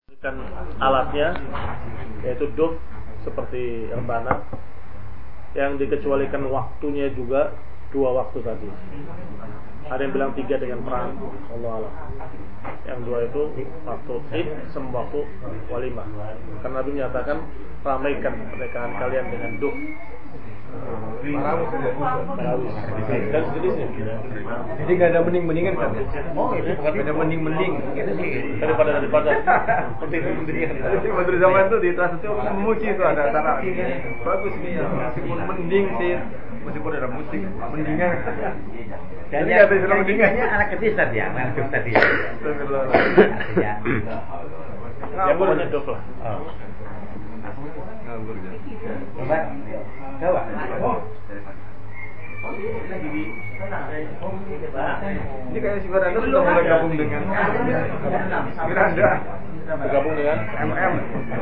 Dan alatnya yaitu duf seperti rebana yang dikecualikan waktunya juga 2 waktu tadi. Ada yang bilang 3 dengan perang, Allah alam. Yang 2 itu waktu id sama waktu walimah. Karena Nabi menyatakan ramaikan pernikahan kalian dengan duf. Marawis dan sejenisnya. Jadi nggak ada mending-mendingan kan? Oh itu bukan ada mending-mending. Itu sih daripada. Mending-mendingan. Jadi Badru Zaman tuh di Trans itu memuji itu ada cara bagus nih ya. Meskipun mending sih, meskipun ada musik mendingan. Dan yang anak kecil tadi ya, anak kecil tadi. Ya. Ya pokoknya duf lah. Coba. Ini kayak si Baranda sudah mulai gabung dengan Miranda. Bergabung dengan MM.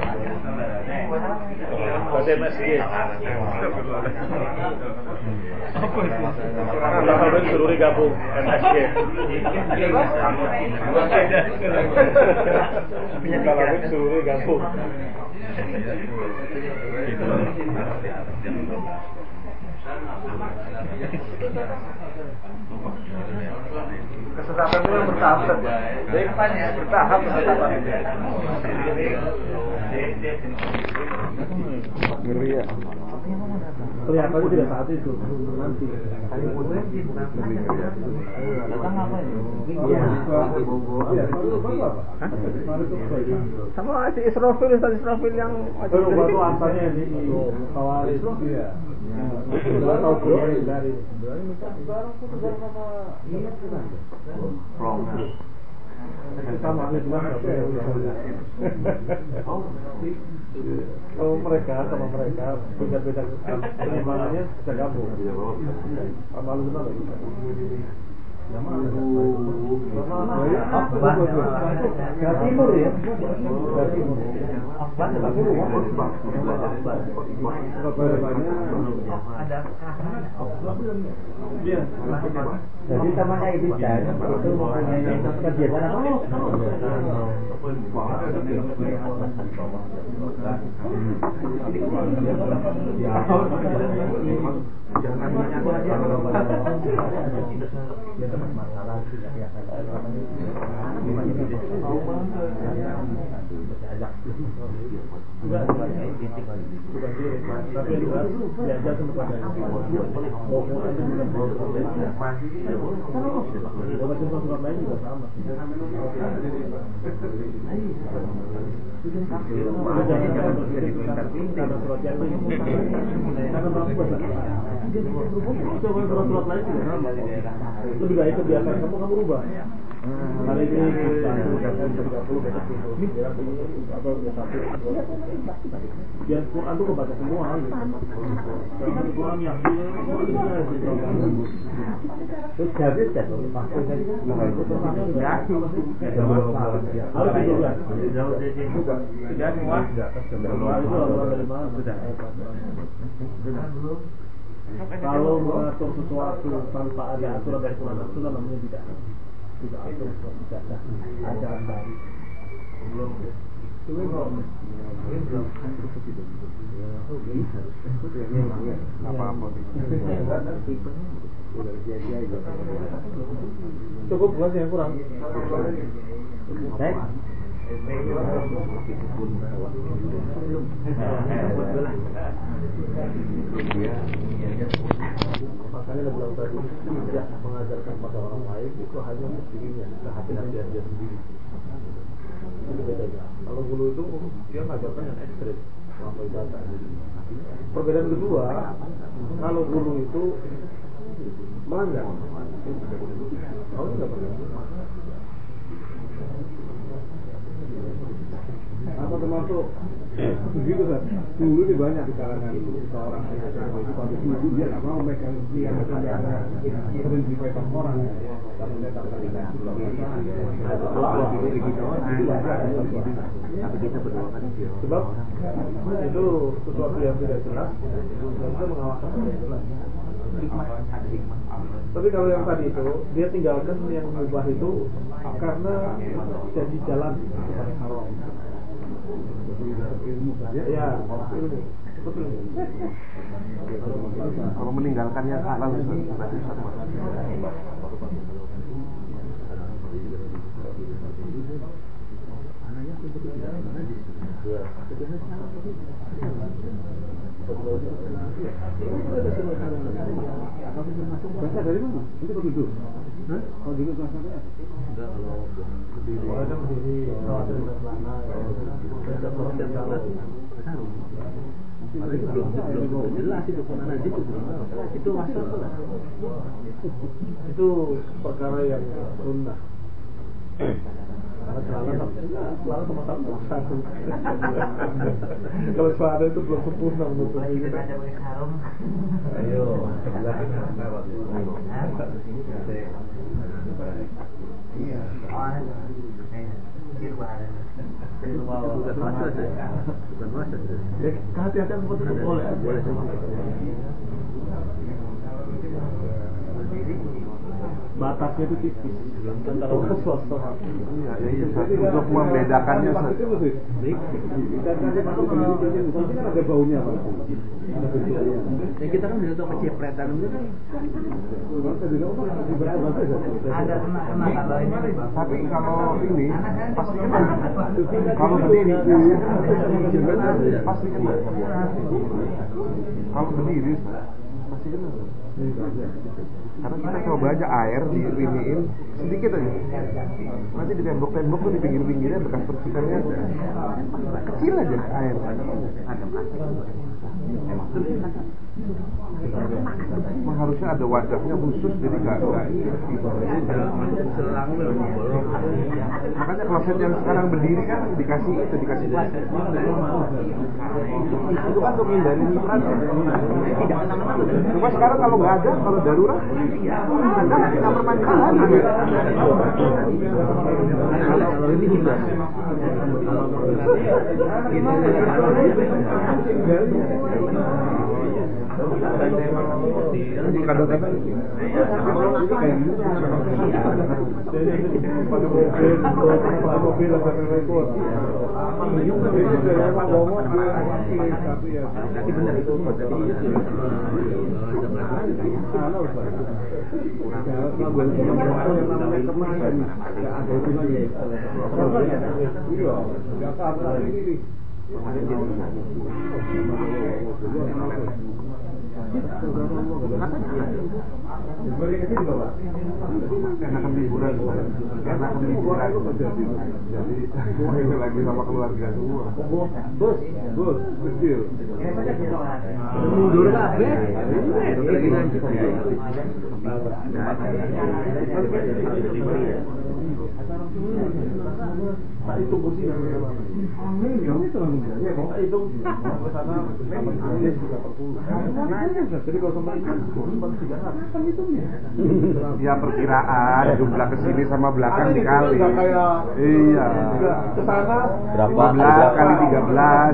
Berarti MSG. Apa itu? Kalau suruh gabung MSG. Kalau suruh gabung. Kesesatan itu bertahap saja. Bertahap kesesatan itu. Ngeri ya. Kelihatannya tidak saat itu, nanti. Datang apa ini? Sama si Israfil yang Baru antaranya di Kawaris. Iya. Tahu dari sama kalau mereka sama mereka beda-beda penyimpanan bisa gabung. Malu benar lagi. Timur ya. Jadi temannya itu kan itu kegiatan apa? Lebih baik kebiasaan kamu rubah. Hari ini 30 atau 1 biar Quran itu kebaca semua gitu. Kalau Quran yang Terus habis kan kalau mengatur sesuatu tanpa ada aturan dari Quran dan Sunnah namanya tidak atur, tidak ada dari belum cukup kelas yang kurang. Makanya dia bilang tadi tidak mengajarkan pada orang lain itu hanya untuk dirinya, kehati-hatian dia sendiri. Itu bedanya. Kalau guru itu dia mengajarkan yang ekstrim, melampaui batas. Perbedaan kedua, kalau guru itu melanggar. Kalau tidak pernah. Apa termasuk begitu kan? Dulu di banyak di kalangan seorang itu kalau dulu dia nggak mau megang dia sering dipegang orang. Sebab itu sesuatu yang tidak jelas, dan itu mengawaskan yang jelas. Tapi kalau yang tadi itu dia tinggalkan yang mubah itu karena jadi jalan kepada haram. Kalau meninggalkannya halal berarti sama. Bahasa dari mana? Itu kok duduk? Hah? Kalau duduk bahasanya apa? Enggak, kalau berdiri. Kalau ada berdiri, kalau ada di mana, ada proses salat. Itu belum jelas itu mana itu. Itu masuk lah. Itu perkara yang sunnah. Karena celana sama-sama satu. Kalau celana itu belum sempurna menurut saya. Kita ada pakai sarung. Ayo, sebelah Iya. bukan masa saja. Bukan masa saja. Ya, kehati-hatian seperti itu boleh. Boleh saja. Batasnya itu tipis antara swasta. Iya, ya itu untuk membedakannya. Kan ada baunya Pak. Ya kita kan bisa tahu kecipretan itu kan. Ada kena kalau ini. Tapi kalau ini pasti kena. Kalau berdiri pasti kena. Kalau berdiri pasti kena. Karena kita coba aja air diiniin sedikit aja. Nanti di tembok-tembok tuh di pinggir-pinggirnya bekas percikannya ada. Kecil aja air. Memang harusnya ada wadahnya khusus jadi nggak selang bolong. Makanya kloset yang sekarang berdiri kan dikasih plastik. Itu kan untuk menghindari nyiprat. Cuma sekarang kalau nggak ada, kalau darurat, ada di kamar mandi lagi. Kalau ini tidak. Jadi kadang-kadang pada mobil sampai rekor. Tapi benar itu. Enakan liburan, jadi lagi sama keluarga semua. Bos, kecil. Mundur kabeh. Lagi lanjut. Tak itu kursi yang itu ke sana juga perlu. Jadi kalau sama itu 300. Ya perkiraan jumlah kesini sama belakang dikali. Iya. Ke sana berapa? 15 kali 13.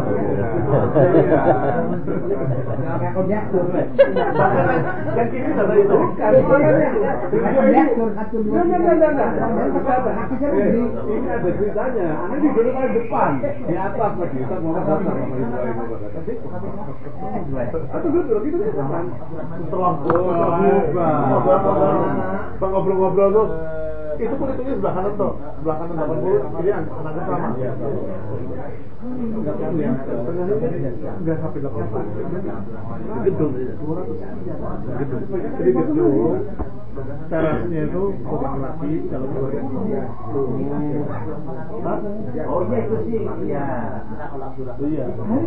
Yang kiri sana itu. Ini ada ceritanya. Ini di paling depan, di atas lagi. Kita mau datang sama Israel. Atau duduk gitu kan. Setelah ngobrol-ngobrol tuh. Itu pun itu sebelah kanan tuh, sebelah kanan 80, kiri anaknya sama. Enggak sampai 80. Gedung. Jadi gedung. Terasnya itu kurang lagi kalau Oh iya itu sih. Iya. Iya.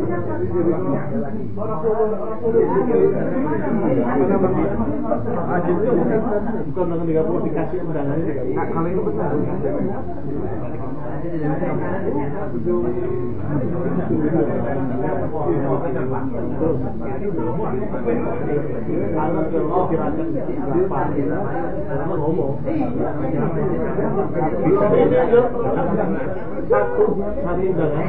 Bukan dengan 30 dikasih undangannya 30. Kalau itu benar. Satu hari undangan,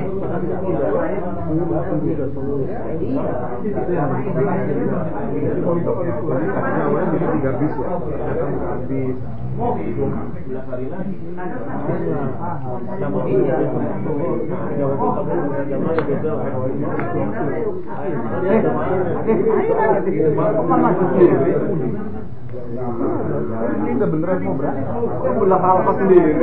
agama beda. Ini udah beneran mau berangkat. Udah apa sendiri.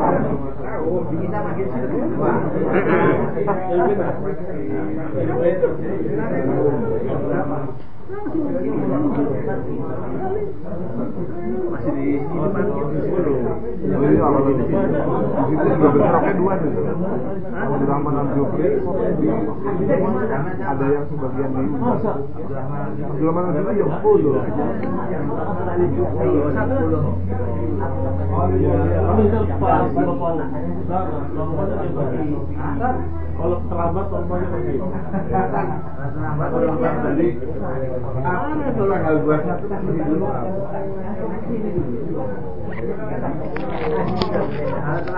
Masih di depan dulu. Jadi kalau di situ juga bentroknya dua gitu. Kalau di Rahman Al-Jufri ada yang sebagian di Rahman Al-Jufri yang full loh. Kalau terlambat normalnya begitu. Terlambat tadi. Mana kalau nggak buat satu dulu.